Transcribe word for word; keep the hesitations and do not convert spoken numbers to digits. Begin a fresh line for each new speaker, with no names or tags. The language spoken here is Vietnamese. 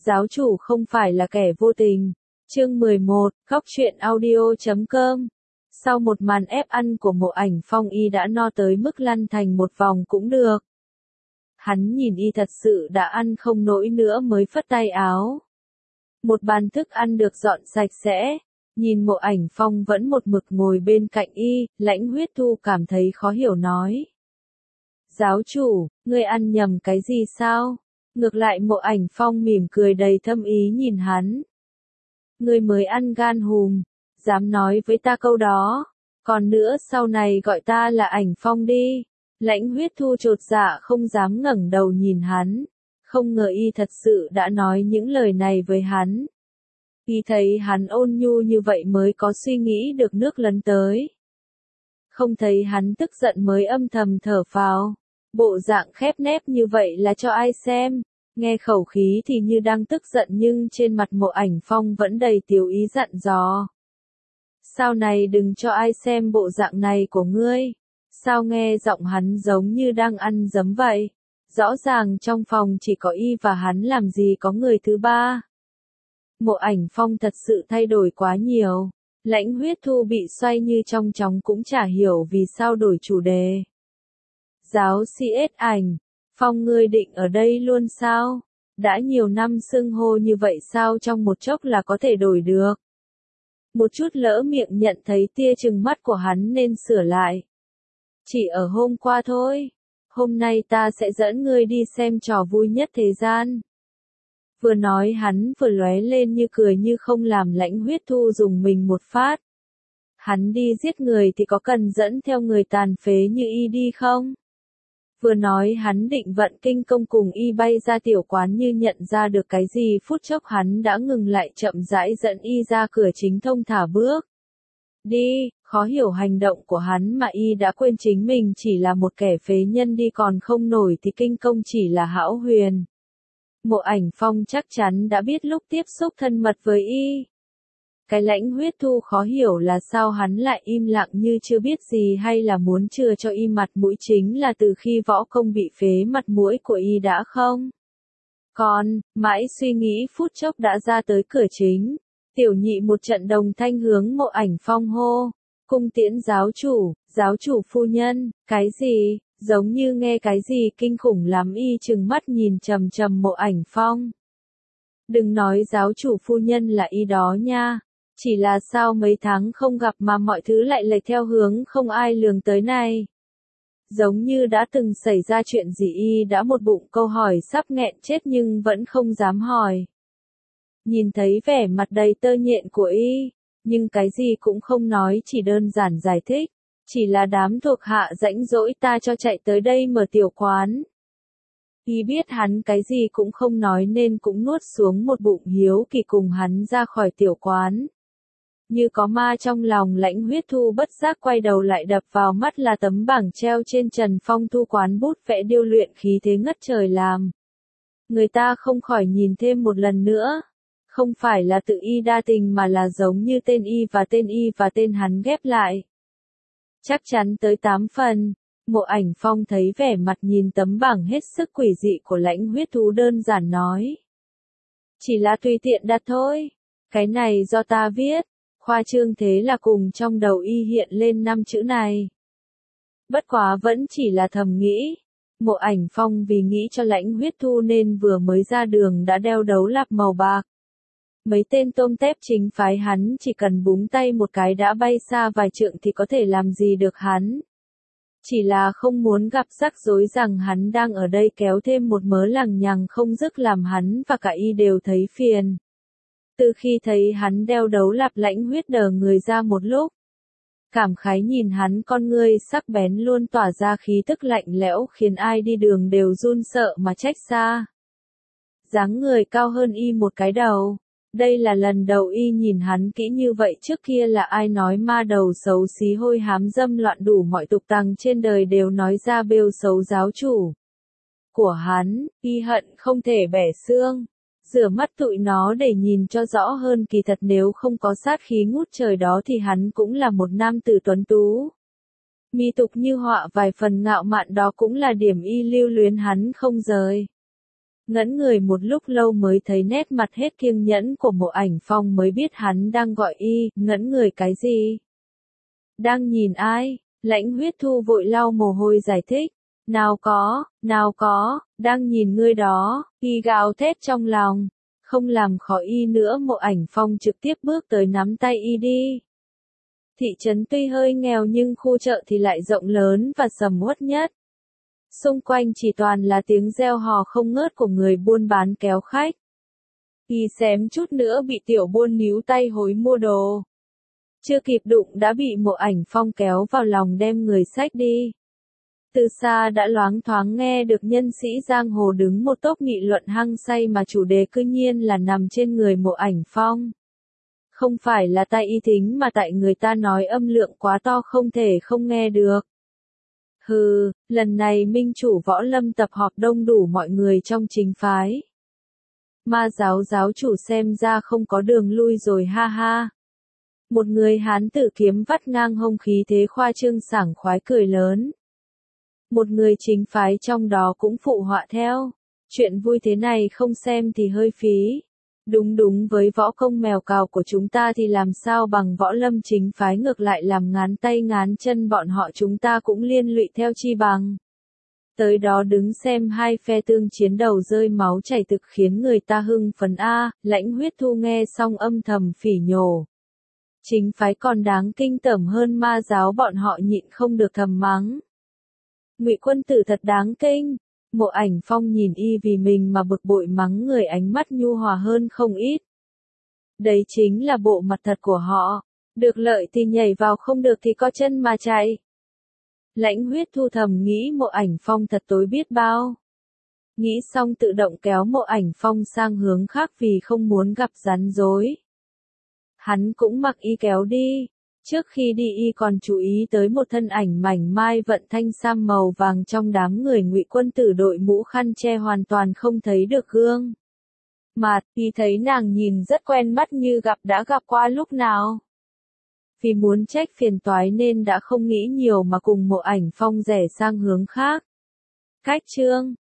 giáo chủ không phải là kẻ vô tình. Chương mười một, Góc truyện audio chấm com. Sau một màn ép ăn của Mộ Ảnh Phong, y đã no tới mức lăn thành một vòng cũng được. Hắn nhìn y thật sự đã ăn không nổi nữa mới phất tay áo. Một bàn thức ăn được dọn sạch sẽ, nhìn Mộ Ảnh Phong vẫn một mực ngồi bên cạnh y, Lãnh Huyết Thu cảm thấy khó hiểu nói. Giáo chủ, ngươi ăn nhầm cái gì sao? Ngược lại Mộ Ảnh Phong mỉm cười đầy thâm ý nhìn hắn. Ngươi mới ăn gan hùm, dám nói với ta câu đó, còn nữa sau này gọi ta là Ảnh Phong đi. Lãnh Huyết Thu chột dạ không dám ngẩng đầu nhìn hắn, không ngờ y thật sự đã nói những lời này với hắn. Y thấy hắn ôn nhu như vậy mới có suy nghĩ được nước lấn tới. Không thấy hắn tức giận mới âm thầm thở phào, bộ dạng khép nép như vậy là cho ai xem, nghe khẩu khí thì như đang tức giận nhưng trên mặt Mộ Ảnh Phong vẫn đầy tiểu ý dặn dò. Sau này đừng cho ai xem bộ dạng này của ngươi. Sao nghe giọng hắn giống như đang ăn giấm vậy? Rõ ràng trong phòng chỉ có y và hắn làm gì có người thứ ba. Mộ Ảnh Phong thật sự thay đổi quá nhiều. Lãnh Huyết Thu bị xoay như trong chóng cũng chả hiểu vì sao đổi chủ đề. Giáo sĩ ết Ảnh, Phong ngươi định ở đây luôn sao? Đã nhiều năm xưng hô như vậy sao trong một chốc là có thể đổi được? Một chút lỡ miệng nhận thấy tia trừng mắt của hắn nên sửa lại. Chỉ ở hôm qua thôi, hôm nay ta sẽ dẫn ngươi đi xem trò vui nhất thế gian. Vừa nói hắn vừa lóe lên như cười như không làm Lãnh Huyết Thu dùng mình một phát. Hắn đi giết người thì có cần dẫn theo người tàn phế như y đi không? Vừa nói hắn định vận kinh công cùng y bay ra tiểu quán như nhận ra được cái gì phút chốc hắn đã ngừng lại chậm rãi dẫn y ra cửa chính thông thả bước. Đi, khó hiểu hành động của hắn mà y đã quên chính mình chỉ là một kẻ phế nhân đi còn không nổi thì kinh công chỉ là hão huyền. Mộ Ảnh Phong chắc chắn đã biết lúc tiếp xúc thân mật với y. Cái Lãnh Huyết Thu khó hiểu là sao hắn lại im lặng như chưa biết gì hay là muốn chừa cho y mặt mũi chính là từ khi võ công bị phế mặt mũi của y đã không? Còn, mãi suy nghĩ phút chốc đã ra tới cửa chính. Tiểu nhị một trận đồng thanh hướng Mộ Ảnh Phong hô. Cung tiễn giáo chủ, giáo chủ phu nhân, cái gì, giống như nghe cái gì kinh khủng lắm y trừng mắt nhìn trầm trầm Mộ Ảnh Phong. Đừng nói giáo chủ phu nhân là y đó nha, chỉ là sao mấy tháng không gặp mà mọi thứ lại lệch theo hướng không ai lường tới này. Giống như đã từng xảy ra chuyện gì y đã một bụng câu hỏi sắp nghẹn chết nhưng vẫn không dám hỏi. Nhìn thấy vẻ mặt đầy tơ nhện của y, nhưng cái gì cũng không nói chỉ đơn giản giải thích, chỉ là đám thuộc hạ rãnh rỗi ta cho chạy tới đây mở tiểu quán. Y biết hắn cái gì cũng không nói nên cũng nuốt xuống một bụng hiếu kỳ cùng hắn ra khỏi tiểu quán. Như có ma trong lòng Lãnh Huyết Thu bất giác quay đầu lại đập vào mắt là tấm bảng treo trên trần phong thu quán bút vẽ điêu luyện khí thế ngất trời làm. Người ta không khỏi nhìn thêm một lần nữa. Không phải là tự y đa tình mà là giống như tên y và tên y và tên hắn ghép lại. Chắc chắn tới tám phần, Mộ Ảnh Phong thấy vẻ mặt nhìn tấm bảng hết sức quỷ dị của Lãnh Huyết Thu đơn giản nói. Chỉ là tùy tiện đặt thôi, cái này do ta viết, khoa trương thế là cùng trong đầu y hiện lên năm chữ này. Bất quá vẫn chỉ là thầm nghĩ. Mộ Ảnh Phong vì nghĩ cho Lãnh Huyết Thu nên vừa mới ra đường đã đeo đấu lạp màu bạc. Mấy tên tôm tép chính phái hắn chỉ cần búng tay một cái đã bay xa vài trượng thì có thể làm gì được hắn. Chỉ là không muốn gặp rắc rối rằng hắn đang ở đây kéo thêm một mớ lằng nhằng không dứt làm hắn và cả y đều thấy phiền. Từ khi thấy hắn đeo đấu lạp Lãnh Huyết đờ người ra một lúc. Cảm khái nhìn hắn con ngươi sắc bén luôn tỏa ra khí tức lạnh lẽo khiến ai đi đường đều run sợ mà trách xa. Dáng người cao hơn y một cái đầu. Đây là lần đầu y nhìn hắn kỹ như vậy, trước kia là ai nói ma đầu xấu xí hôi hám dâm loạn đủ mọi tục tằng trên đời đều nói ra bêu xấu giáo chủ của hắn, y hận không thể bẻ xương, rửa mắt tụi nó để nhìn cho rõ hơn, kỳ thật nếu không có sát khí ngút trời đó thì hắn cũng là một nam tử tuấn tú. Mi tục như họa vài phần ngạo mạn đó cũng là điểm y lưu luyến hắn không rời. Ngẩn người một lúc lâu mới thấy nét mặt hết kiêng nhẫn của Mộ Ảnh Phong, mới biết hắn đang gọi y. Ngẩn người cái gì? Đang nhìn ai? Lãnh Huyết Thu vội lau mồ hôi giải thích. Nào có, nào có, đang nhìn ngươi đó. Y gào thét trong lòng. Không làm khó y nữa, Mộ Ảnh Phong trực tiếp bước tới nắm tay y đi. Thị trấn tuy hơi nghèo nhưng khu chợ thì lại rộng lớn và sầm uất nhất. Xung quanh chỉ toàn là tiếng reo hò không ngớt của người buôn bán kéo khách. Y xém chút nữa bị tiểu buôn níu tay hối mua đồ. Chưa kịp đụng đã bị Mộ Ảnh Phong kéo vào lòng đem người xách đi. Từ xa đã loáng thoáng nghe được nhân sĩ giang hồ đứng một tốp nghị luận hăng say, mà chủ đề cư nhiên là nằm trên người Mộ Ảnh Phong. Không phải là tai y thính mà tại người ta nói âm lượng quá to không thể không nghe được. Hừ, lần này minh chủ Võ Lâm tập họp đông đủ mọi người trong chính phái. Ma giáo giáo chủ xem ra không có đường lui rồi ha ha. Một người hán tử kiếm vắt ngang hông, khí thế khoa trương sảng khoái cười lớn. Một người chính phái trong đó cũng phụ họa theo. Chuyện vui thế này không xem thì hơi phí. Đúng đúng, với võ công mèo cào của chúng ta thì làm sao bằng Võ Lâm chính phái, ngược lại làm ngán tay ngán chân bọn họ chúng ta cũng liên lụy theo chi bằng. Tới đó đứng xem hai phe tương chiến đầu rơi máu chảy thực khiến người ta hưng phấn a. Lãnh Huyết Thu nghe xong âm thầm phỉ nhổ. Chính phái còn đáng kinh tởm hơn ma giáo, bọn họ nhịn không được thầm mắng. Ngụy Quân Tử thật đáng kinh. Mộ Ảnh Phong nhìn y vì mình mà bực bội mắng người, ánh mắt nhu hòa hơn không ít. Đấy chính là bộ mặt thật của họ. Được lợi thì nhảy vào, không được thì có chân mà chạy. Lãnh Huyết Thu thầm nghĩ Mộ Ảnh Phong thật tối biết bao. Nghĩ xong tự động kéo Mộ Ảnh Phong sang hướng khác vì không muốn gặp rắn rối. Hắn cũng mặc y kéo đi. Trước khi đi y còn chú ý tới một thân ảnh mảnh mai vận thanh sam màu vàng trong đám người. Ngụy Quân Tử đội mũ khăn che hoàn toàn không thấy được gương mặt, y thấy nàng nhìn rất quen mắt như gặp đã gặp qua lúc nào. Vì muốn trách phiền toái nên đã không nghĩ nhiều mà cùng Mộ Ảnh Phong rẽ sang hướng khác. Cách chương